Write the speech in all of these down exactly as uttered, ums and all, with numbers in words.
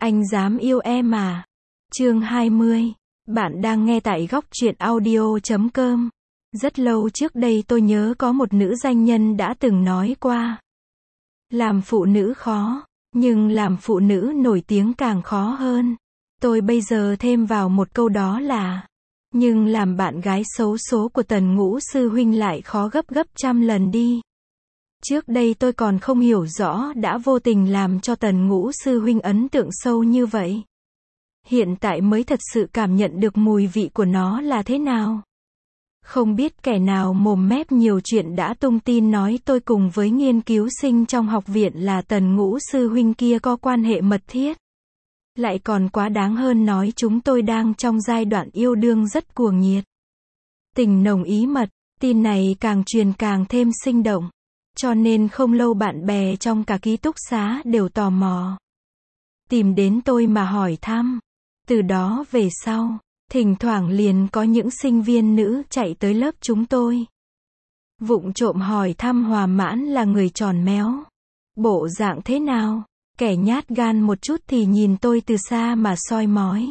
Anh dám yêu em à? Chương hai mươi. Bạn đang nghe tại góc truyện audio chấm com. Rất lâu trước đây tôi nhớ có một nữ doanh nhân đã từng nói qua. Làm phụ nữ khó, nhưng làm phụ nữ nổi tiếng càng khó hơn. Tôi bây giờ thêm vào một câu đó là, nhưng làm bạn gái xấu số của Tần Ngũ sư huynh lại khó gấp gấp trăm lần đi. Trước đây tôi còn không hiểu rõ đã vô tình làm cho Tần Ngũ sư huynh ấn tượng sâu như vậy. Hiện tại mới thật sự cảm nhận được mùi vị của nó là thế nào. Không biết kẻ nào mồm mép nhiều chuyện đã tung tin nói tôi cùng với nghiên cứu sinh trong học viện là Tần Ngũ sư huynh kia có quan hệ mật thiết. Lại còn quá đáng hơn nói chúng tôi đang trong giai đoạn yêu đương rất cuồng nhiệt. Tình nồng ý mật, tin này càng truyền càng thêm sinh động. Cho nên không lâu bạn bè trong cả ký túc xá đều tò mò. Tìm đến tôi mà hỏi thăm. Từ đó về sau, thỉnh thoảng liền có những sinh viên nữ chạy tới lớp chúng tôi. Vụng trộm hỏi thăm Hòa Mãn là người tròn méo. Bộ dạng thế nào? Kẻ nhát gan một chút thì nhìn tôi từ xa mà soi mói.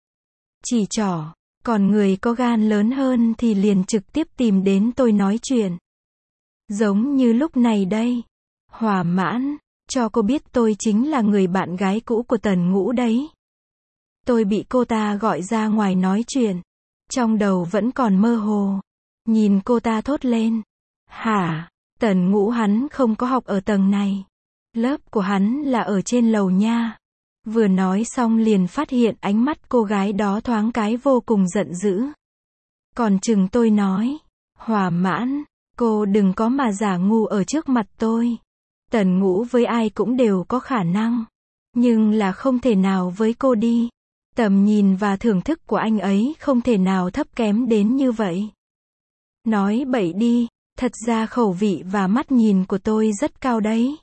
Chỉ trỏ, còn người có gan lớn hơn thì liền trực tiếp tìm đến tôi nói chuyện. Giống như lúc này đây. Hòa Mãn, cho cô biết tôi chính là người bạn gái cũ của Tần Ngũ đấy. Tôi bị cô ta gọi ra ngoài nói chuyện. Trong đầu vẫn còn mơ hồ. Nhìn cô ta thốt lên. Hả? Tần Ngũ hắn không có học ở tầng này. Lớp của hắn là ở trên lầu nha. Vừa nói xong liền phát hiện ánh mắt cô gái đó thoáng cái vô cùng giận dữ. Còn chừng tôi nói. Hòa Mãn, cô đừng có mà giả ngu ở trước mặt tôi. Tần Ngũ với ai cũng đều có khả năng. Nhưng là không thể nào với cô đi. Tầm nhìn và thưởng thức của anh ấy không thể nào thấp kém đến như vậy. Nói bậy đi, thật ra khẩu vị và mắt nhìn của tôi rất cao đấy.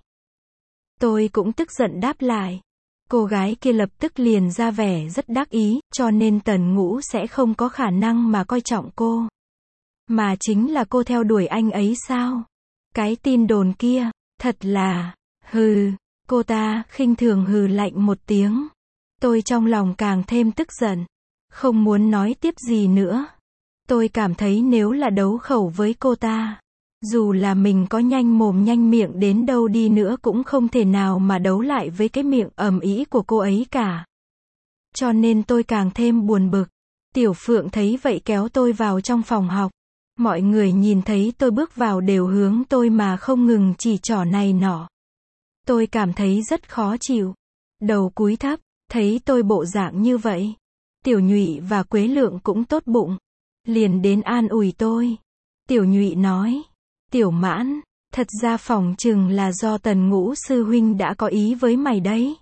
Tôi cũng tức giận đáp lại. Cô gái kia lập tức liền ra vẻ rất đắc ý, cho nên Tần Ngũ sẽ không có khả năng mà coi trọng cô. Mà chính là cô theo đuổi anh ấy sao? Cái tin đồn kia, thật là, hừ, cô ta khinh thường hừ lạnh một tiếng. Tôi trong lòng càng thêm tức giận, không muốn nói tiếp gì nữa. Tôi cảm thấy nếu là đấu khẩu với cô ta, dù là mình có nhanh mồm nhanh miệng đến đâu đi nữa cũng không thể nào mà đấu lại với cái miệng ầm ĩ của cô ấy cả. Cho nên tôi càng thêm buồn bực. Tiểu Phượng thấy vậy kéo tôi vào trong phòng học. Mọi người nhìn thấy tôi bước vào đều hướng tôi mà không ngừng chỉ trỏ này nọ. Tôi cảm thấy rất khó chịu. Đầu cúi thấp, thấy tôi bộ dạng như vậy. Tiểu Nhụy và Quế Lượng cũng tốt bụng. Liền đến an ủi tôi. Tiểu Nhụy nói. Tiểu Mãn, thật ra phỏng chừng là do Tần Ngũ sư huynh đã có ý với mày đấy.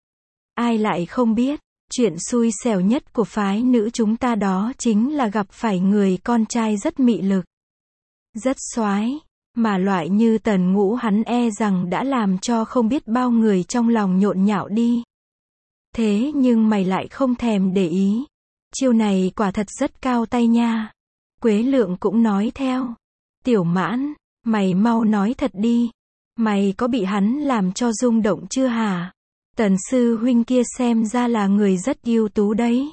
Ai lại không biết, chuyện xui xẻo nhất của phái nữ chúng ta đó chính là gặp phải người con trai rất mị lực. Rất soái, mà loại như Tần Ngũ hắn e rằng đã làm cho không biết bao người trong lòng nhộn nhạo đi. Thế nhưng mày lại không thèm để ý. Chiêu này quả thật rất cao tay nha. Quế Lượng cũng nói theo. Tiểu Mãn, mày mau nói thật đi. Mày có bị hắn làm cho rung động chưa hả? Tần sư huynh kia xem ra là người rất ưu tú đấy.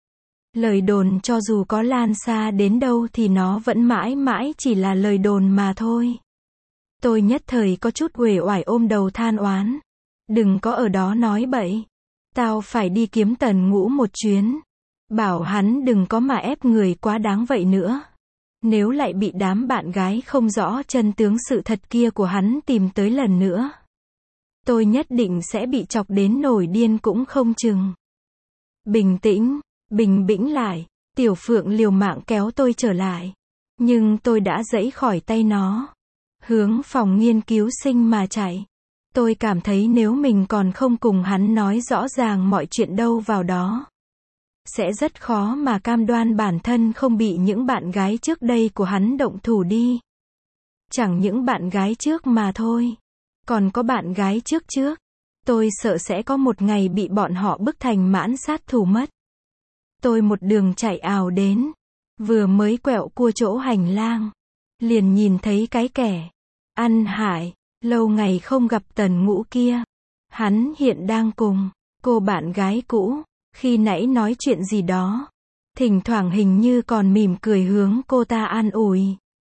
Lời đồn cho dù có lan xa đến đâu thì nó vẫn mãi mãi chỉ là lời đồn mà thôi. Tôi nhất thời có chút uể oải ôm đầu than oán. Đừng có ở đó nói bậy. Tao phải đi kiếm Tần Ngũ một chuyến. Bảo hắn đừng có mà ép người quá đáng vậy nữa. Nếu lại bị đám bạn gái không rõ chân tướng sự thật kia của hắn tìm tới lần nữa. Tôi nhất định sẽ bị chọc đến nổi điên cũng không chừng. Bình tĩnh, bình tĩnh lại. Tiểu Phượng liều mạng kéo tôi trở lại. Nhưng tôi đã giãy khỏi tay nó. Hướng phòng nghiên cứu sinh mà chạy. Tôi cảm thấy nếu mình còn không cùng hắn nói rõ ràng mọi chuyện đâu vào đó. Sẽ rất khó mà cam đoan bản thân không bị những bạn gái trước đây của hắn động thủ đi. Chẳng những bạn gái trước mà thôi. Còn có bạn gái trước trước. Tôi sợ sẽ có một ngày bị bọn họ bức thành mãn sát thủ mất. Tôi một đường chạy ào đến. Vừa mới quẹo cua chỗ hành lang. Liền nhìn thấy cái kẻ ăn hại. Lâu ngày không gặp Tần Ngũ kia. Hắn hiện đang cùng Cô bạn gái cũ, khi nãy nói chuyện gì đó. Thỉnh thoảng hình như còn mỉm cười hướng cô ta an ủi.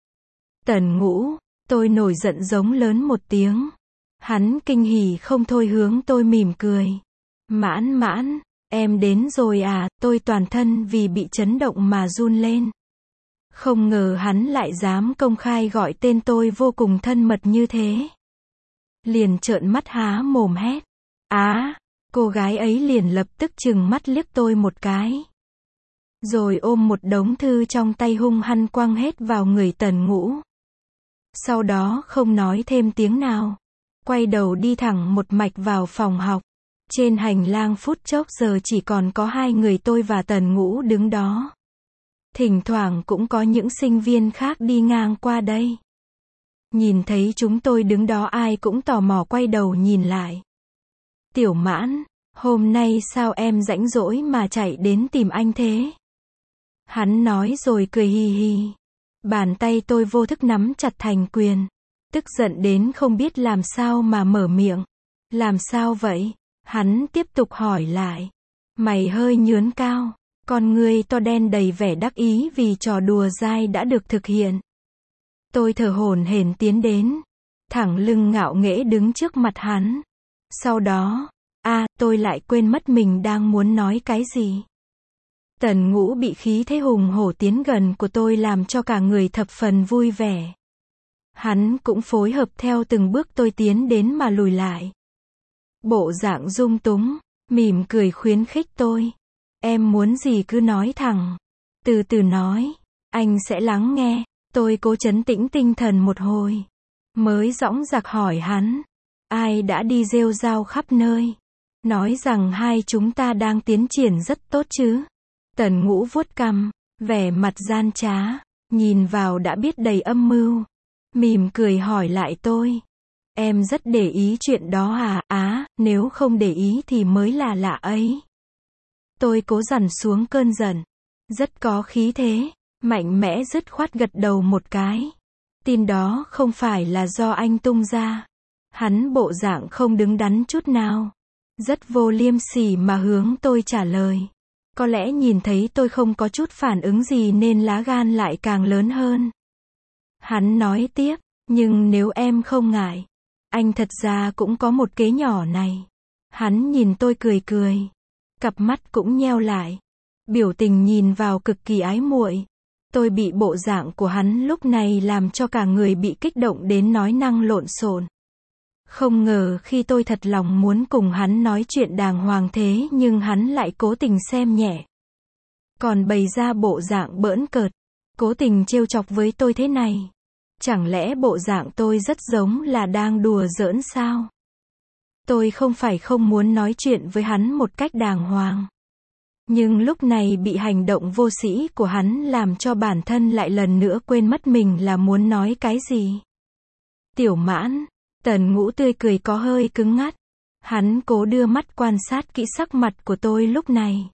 Tần Ngũ, tôi nổi giận giống lớn một tiếng. Hắn kinh hỉ không thôi hướng tôi mỉm cười. Mãn mãn, em đến rồi à, tôi toàn thân vì bị chấn động mà run lên. Không ngờ hắn lại dám công khai gọi tên tôi vô cùng thân mật như thế. Liền trợn mắt há mồm hét. Á, cô gái ấy liền lập tức trừng mắt liếc tôi một cái. Rồi ôm một đống thư trong tay hung hăng quăng hết vào người Tần Ngũ. Sau đó không nói thêm tiếng nào. Quay đầu đi thẳng một mạch vào phòng học. Trên hành lang phút chốc giờ chỉ còn có hai người tôi và Tần Ngũ đứng đó. Thỉnh thoảng cũng có những sinh viên khác đi ngang qua đây. Nhìn thấy chúng tôi đứng đó ai cũng tò mò quay đầu nhìn lại. Tiểu Mãn, hôm nay sao em rảnh rỗi mà chạy đến tìm anh thế? Hắn nói rồi cười hì hì. Bàn tay tôi vô thức nắm chặt thành quyền. Tức giận đến không biết làm sao mà mở miệng. Làm sao vậy? Hắn tiếp tục hỏi lại. Mày hơi nhướn cao. Con ngươi to đen đầy vẻ đắc ý vì trò đùa dai đã được thực hiện. Tôi thở hổn hển tiến đến. Thẳng lưng ngạo nghễ đứng trước mặt hắn. Sau đó, a à, tôi lại quên mất mình đang muốn nói cái gì. Tần Ngũ bị khí thế hùng hổ tiến gần của tôi làm cho cả người thập phần vui vẻ. Hắn cũng phối hợp theo từng bước tôi tiến đến mà lùi lại. Bộ dạng dung túng, mỉm cười khuyến khích tôi. Em muốn gì cứ nói thẳng. Từ từ nói, anh sẽ lắng nghe. Tôi cố trấn tĩnh tinh thần một hồi. Mới dõng dạc hỏi hắn. Ai đã đi rêu rao khắp nơi. Nói rằng hai chúng ta đang tiến triển rất tốt chứ. Tần Ngũ vuốt cằm, vẻ mặt gian trá. Nhìn vào đã biết đầy âm mưu. Mỉm cười hỏi lại tôi. Em rất để ý chuyện đó à? Á, nếu không để ý thì mới là lạ ấy. Tôi cố dằn xuống cơn giận. Rất có khí thế. Mạnh mẽ dứt khoát gật đầu một cái. Tin đó không phải là do anh tung ra. Hắn bộ dạng không đứng đắn chút nào. Rất vô liêm sỉ mà hướng tôi trả lời. Có lẽ nhìn thấy tôi không có chút phản ứng gì nên lá gan lại càng lớn hơn. Hắn nói tiếp, nhưng nếu em không ngại, anh thật ra cũng có một kế nhỏ này. Hắn nhìn tôi cười cười. Cặp mắt cũng nheo lại. Biểu tình nhìn vào cực kỳ ái muội. Tôi bị bộ dạng của hắn lúc này làm cho cả người bị kích động đến nói năng lộn xộn. Không ngờ khi tôi thật lòng muốn cùng hắn nói chuyện đàng hoàng thế nhưng hắn lại cố tình xem nhẹ. Còn bày ra bộ dạng bỡn cợt, cố tình trêu chọc với tôi thế này. Chẳng lẽ bộ dạng tôi rất giống là đang đùa giỡn sao? Tôi không phải không muốn nói chuyện với hắn một cách đàng hoàng. Nhưng lúc này bị hành động vô sĩ của hắn làm cho bản thân lại lần nữa quên mất mình là muốn nói cái gì. Tiểu Mãn, Tần Ngũ tươi cười có hơi cứng ngắt. Hắn cố đưa mắt quan sát kỹ sắc mặt của tôi lúc này.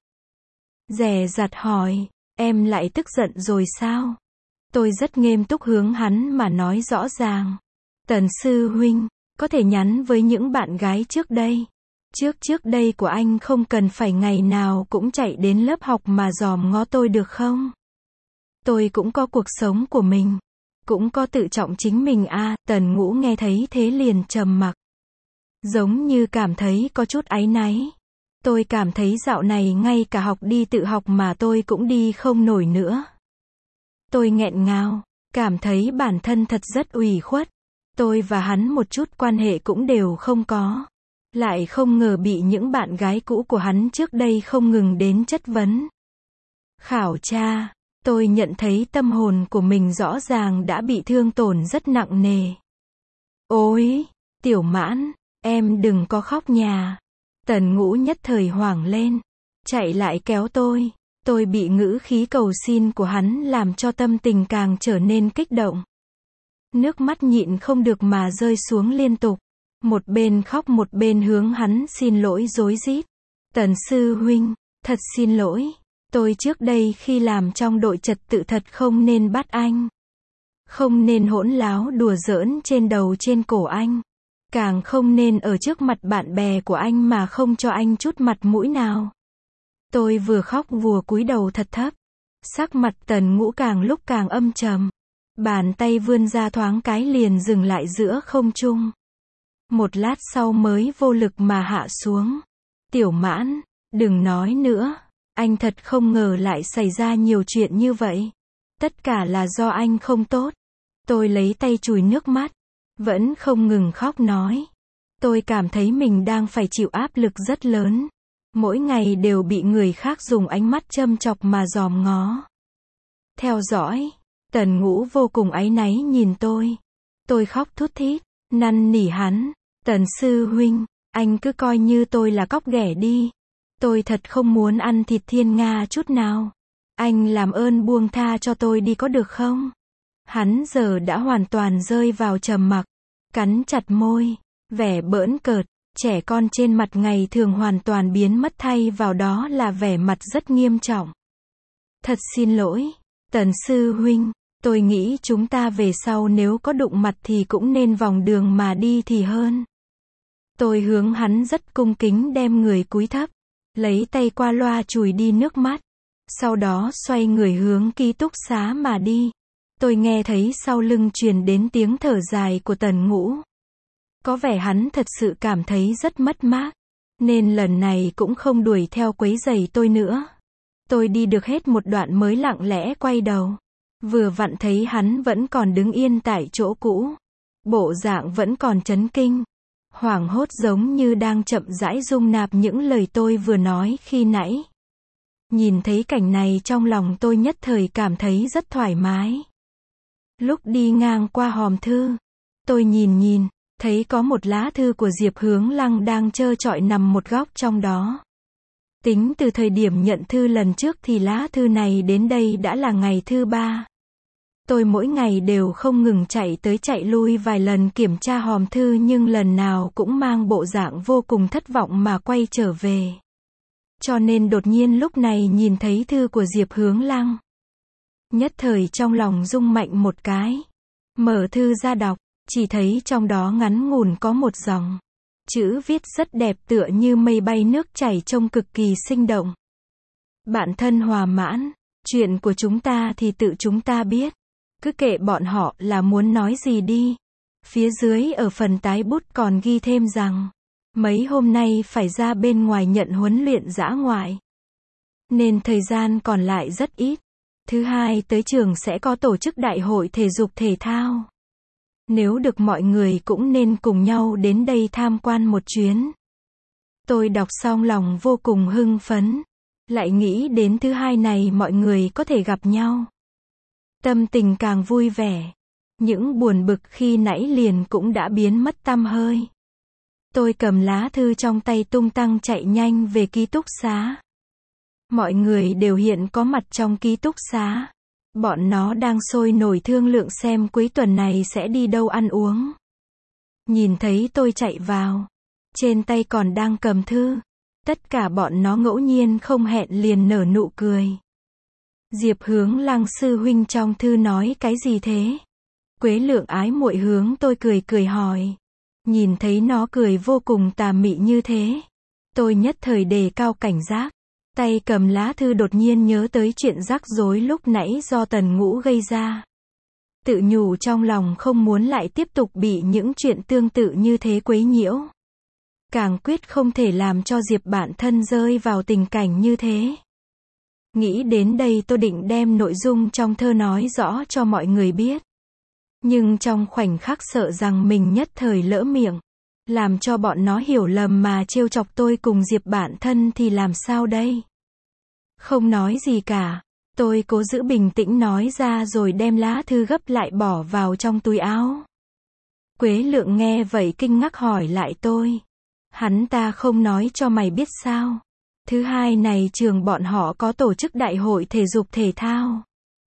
Dè dặt hỏi, em lại tức giận rồi sao? Tôi rất nghiêm túc hướng hắn mà nói rõ ràng. Tần sư huynh, có thể nhắn với những bạn gái trước đây. Trước trước đây của anh không cần phải ngày nào cũng chạy đến lớp học mà dòm ngó tôi được không? Tôi cũng có cuộc sống của mình. Cũng có tự trọng chính mình a. À, Tần Ngũ nghe thấy thế liền trầm mặc. Giống như cảm thấy có chút áy náy. Tôi cảm thấy dạo này ngay cả học đi tự học mà tôi cũng đi không nổi nữa. Tôi nghẹn ngào, cảm thấy bản thân thật rất ủy khuất. Tôi và hắn một chút quan hệ cũng đều không có. Lại không ngờ bị những bạn gái cũ của hắn trước đây không ngừng đến chất vấn. Khảo tra, tôi nhận thấy tâm hồn của mình rõ ràng đã bị thương tổn rất nặng nề. Ôi, Tiểu Mãn, em đừng có khóc nhà. Tần Ngũ nhất thời hoảng lên, chạy lại kéo tôi. Tôi bị ngữ khí cầu xin của hắn làm cho tâm tình càng trở nên kích động. Nước mắt nhịn không được mà rơi xuống liên tục. Một bên khóc một bên hướng hắn xin lỗi rối rít. Tần sư huynh, thật xin lỗi. Tôi trước đây khi làm trong đội trật tự thật không nên bắt anh. Không nên hỗn láo đùa giỡn trên đầu trên cổ anh. Càng không nên ở trước mặt bạn bè của anh mà không cho anh chút mặt mũi nào. Tôi vừa khóc vừa cúi đầu thật thấp. Sắc mặt Tần Ngũ càng lúc càng âm trầm. Bàn tay vươn ra thoáng cái liền dừng lại giữa không trung. Một lát sau mới vô lực mà hạ xuống. Tiểu Mãn, đừng nói nữa. Anh thật không ngờ lại xảy ra nhiều chuyện như vậy. Tất cả là do anh không tốt. Tôi lấy tay chùi nước mắt. Vẫn không ngừng khóc nói. Tôi cảm thấy mình đang phải chịu áp lực rất lớn. Mỗi ngày đều bị người khác dùng ánh mắt châm chọc mà dòm ngó. Theo dõi. Tần Ngũ vô cùng áy náy nhìn tôi. Tôi khóc thút thít, năn nỉ hắn. Tần sư huynh, anh cứ coi như tôi là cóc ghẻ đi. Tôi thật không muốn ăn thịt thiên nga chút nào. Anh làm ơn buông tha cho tôi đi có được không? Hắn giờ đã hoàn toàn rơi vào trầm mặc. Cắn chặt môi, vẻ bỡn cợt, trẻ con trên mặt ngày thường hoàn toàn biến mất thay vào đó là vẻ mặt rất nghiêm trọng. Thật xin lỗi, Tần sư huynh, tôi nghĩ chúng ta về sau nếu có đụng mặt thì cũng nên vòng đường mà đi thì hơn. Tôi hướng hắn rất cung kính đem người cúi thấp, lấy tay qua loa chùi đi nước mắt, sau đó xoay người hướng ký túc xá mà đi. Tôi nghe thấy sau lưng truyền đến tiếng thở dài của Tần Ngũ. Có vẻ hắn thật sự cảm thấy rất mất mát, nên lần này cũng không đuổi theo quấy rầy tôi nữa. Tôi đi được hết một đoạn mới lặng lẽ quay đầu. Vừa vặn thấy hắn vẫn còn đứng yên tại chỗ cũ. Bộ dạng vẫn còn chấn kinh. Hoảng hốt giống như đang chậm rãi dung nạp những lời tôi vừa nói khi nãy. Nhìn thấy cảnh này trong lòng tôi nhất thời cảm thấy rất thoải mái. Lúc đi ngang qua hòm thư, tôi nhìn nhìn, thấy có một lá thư của Diệp Hướng Lăng đang trơ trọi nằm một góc trong đó. Tính từ thời điểm nhận thư lần trước thì lá thư này đến đây đã là ngày thứ ba. Tôi mỗi ngày đều không ngừng chạy tới chạy lui vài lần kiểm tra hòm thư nhưng lần nào cũng mang bộ dạng vô cùng thất vọng mà quay trở về. Cho nên đột nhiên lúc này nhìn thấy thư của Diệp Hướng Lăng. Nhất thời trong lòng rung mạnh một cái. Mở thư ra đọc, chỉ thấy trong đó ngắn ngủn có một dòng. Chữ viết rất đẹp tựa như mây bay nước chảy trông cực kỳ sinh động. Bạn thân Hòa Mãn, chuyện của chúng ta thì tự chúng ta biết. Cứ kệ bọn họ là muốn nói gì đi. Phía dưới ở phần tái bút còn ghi thêm rằng, mấy hôm nay phải ra bên ngoài nhận huấn luyện dã ngoại. Nên thời gian còn lại rất ít. Thứ hai tới trường sẽ có tổ chức đại hội thể dục thể thao. Nếu được mọi người cũng nên cùng nhau đến đây tham quan một chuyến. Tôi đọc xong lòng vô cùng hưng phấn. Lại nghĩ đến thứ hai này mọi người có thể gặp nhau. Tâm tình càng vui vẻ. Những buồn bực khi nãy liền cũng đã biến mất tăm hơi. Tôi cầm lá thư trong tay tung tăng chạy nhanh về ký túc xá. Mọi người đều hiện có mặt trong ký túc xá. Bọn nó đang sôi nổi thương lượng xem cuối tuần này sẽ đi đâu ăn uống. Nhìn thấy tôi chạy vào. Trên tay còn đang cầm thư. Tất cả bọn nó ngẫu nhiên không hẹn liền nở nụ cười. Diệp Hướng Lăng sư huynh trong thư nói cái gì thế? Quế Lượng ái muội hướng tôi cười cười hỏi. Nhìn thấy nó cười vô cùng tà mị như thế. Tôi nhất thời đề cao cảnh giác. Tay cầm lá thư đột nhiên nhớ tới chuyện rắc rối lúc nãy do Tần Ngũ gây ra. Tự nhủ trong lòng không muốn lại tiếp tục bị những chuyện tương tự như thế quấy nhiễu. Càng quyết không thể làm cho Diệp bản thân rơi vào tình cảnh như thế. Nghĩ đến đây tôi định đem nội dung trong thơ nói rõ cho mọi người biết. Nhưng trong khoảnh khắc sợ rằng mình nhất thời lỡ miệng. Làm cho bọn nó hiểu lầm mà trêu chọc tôi cùng Diệp bản thân thì làm sao đây? Không nói gì cả. Tôi cố giữ bình tĩnh nói ra rồi đem lá thư gấp lại bỏ vào trong túi áo. Quế Lượng nghe vậy kinh ngạc hỏi lại tôi. Hắn ta không nói cho mày biết sao? Thứ hai này trường bọn họ có tổ chức đại hội thể dục thể thao.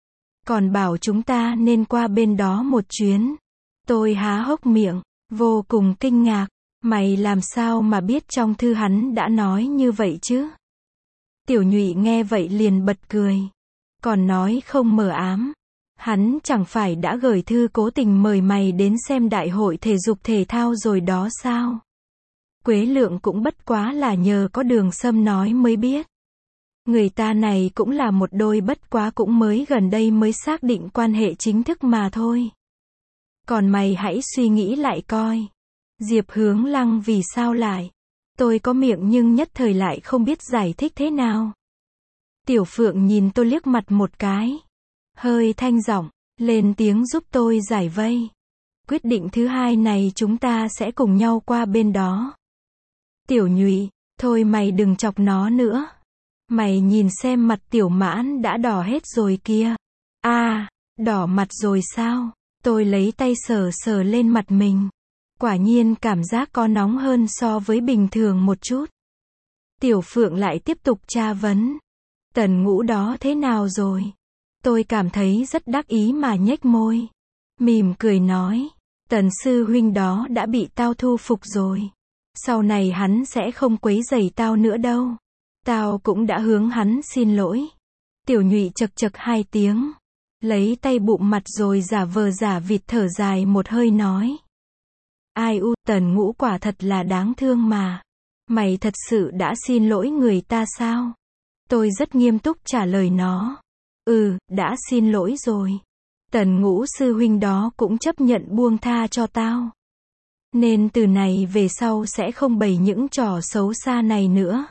Còn bảo chúng ta nên qua bên đó một chuyến. Tôi há hốc miệng, vô cùng kinh ngạc. Mày làm sao mà biết trong thư hắn đã nói như vậy chứ? Tiểu Nhụy nghe vậy liền bật cười. Còn nói không mờ ám. Hắn chẳng phải đã gửi thư cố tình mời mày đến xem đại hội thể dục thể thao rồi đó sao? Quế Lượng cũng bất quá là nhờ có Đường Sâm nói mới biết. Người ta này cũng là một đôi, bất quá cũng mới gần đây mới xác định quan hệ chính thức mà thôi. Còn mày hãy suy nghĩ lại coi. Diệp Hướng Lăng vì sao lại? Tôi có miệng nhưng nhất thời lại không biết giải thích thế nào. Tiểu Phượng nhìn tôi liếc mặt một cái. Hơi thanh giọng, lên tiếng giúp tôi giải vây. Quyết định thứ hai này chúng ta sẽ cùng nhau qua bên đó. Tiểu Nhụy, thôi mày đừng chọc nó nữa. Mày nhìn xem mặt Tiểu Mãn đã đỏ hết rồi kia. À, đỏ mặt rồi sao? Tôi lấy tay sờ sờ lên mặt mình. Quả nhiên cảm giác có nóng hơn so với bình thường một chút. Tiểu Phượng lại tiếp tục tra vấn. Tần Ngũ đó thế nào rồi? Tôi cảm thấy rất đắc ý mà nhếch môi. Mỉm cười nói. Tần sư huynh đó đã bị tao thu phục rồi. Sau này hắn sẽ không quấy rầy tao nữa đâu. Tao cũng đã hướng hắn xin lỗi. Tiểu Nhụy chậc chậc hai tiếng. Lấy tay bụm mặt rồi giả vờ giả vịt thở dài một hơi nói. Ai u, Tần Ngũ quả thật là đáng thương mà. Mày thật sự đã xin lỗi người ta sao? Tôi rất nghiêm túc trả lời nó. Ừ, đã xin lỗi rồi. Tần Ngũ sư huynh đó cũng chấp nhận buông tha cho tao. Nên từ này về sau sẽ không bày những trò xấu xa này nữa.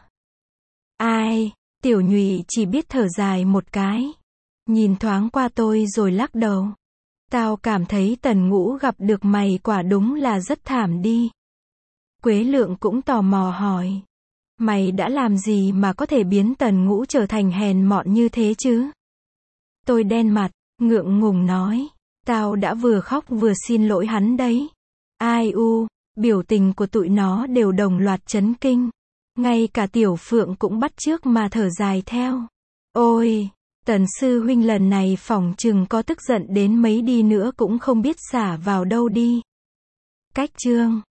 Ai? Tiểu Nhụy chỉ biết thở dài một cái. Nhìn thoáng qua tôi rồi lắc đầu. Tao cảm thấy Tần Ngũ gặp được mày quả đúng là rất thảm đi. Quế Lượng cũng tò mò hỏi. Mày đã làm gì mà có thể biến Tần Ngũ trở thành hèn mọn như thế chứ? Tôi đen mặt, ngượng ngùng nói. Tao đã vừa khóc vừa xin lỗi hắn đấy. Ai u, biểu tình của tụi nó đều đồng loạt chấn kinh. Ngay cả Tiểu Phượng cũng bắt chước mà thở dài theo. Ôi, Tần sư huynh lần này phỏng chừng có tức giận đến mấy đi nữa cũng không biết xả vào đâu đi. Cách chương